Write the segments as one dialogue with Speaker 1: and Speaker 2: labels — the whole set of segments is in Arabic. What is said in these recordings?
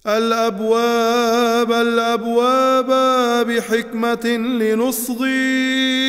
Speaker 1: الأبواب الأبواب بحكمة لنصغي.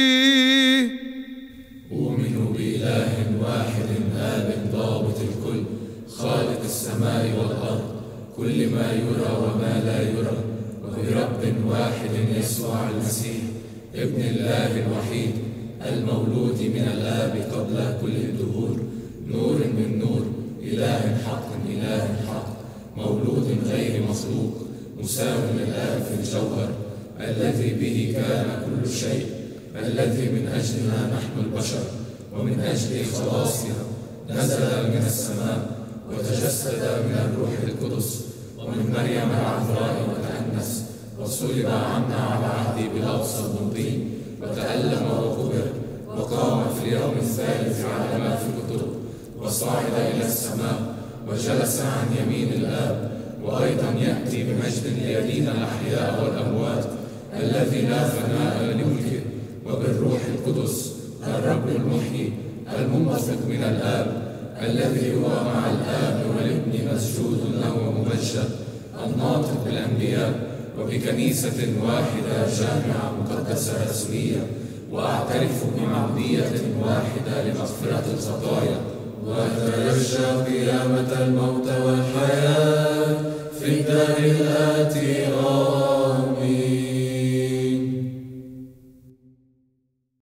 Speaker 2: أؤمن بإله واحد آب ضابط الكل، خالق السماء والأرض، كل ما يرى وما لا يرى، وبرب واحد يسوع المسيح ابن الله الوحيد المولود من الآب قبل كل الدهور، نور من نور، إله حق إله حق، مولود غير مخلوق، مساو للآب في الجوهر، الذي به كان كل شيء، الذي من أجلنا نحن البشر ومن أجل خلاصنا نزل من السماء وتجسد من الروح القدس ومن مريم العذراء وتأنس، وصلب عنا على عهد بلاطس البنطي، وتألم وكبر، وقام في اليوم الثالث على ما في الكتب، وصعد إلى السماء وجلس عن يمين الآب، وأيضا يأتي بمجد ليدين الأحياء والأموات، الذي لا فناء لملكه، وبالروح القدس الرب المحيي المنبثق من الآب، الذي هو مع الآب والابن مسجود له وممجد، الناطق بالأنبياء، وبكنيسة واحدة جامعة مقدسة رسمية، وأعترف بمعمودية واحدة لمغفرة الخطايا، وأترجى قيامة الموتى والحياة في الدار الآتي.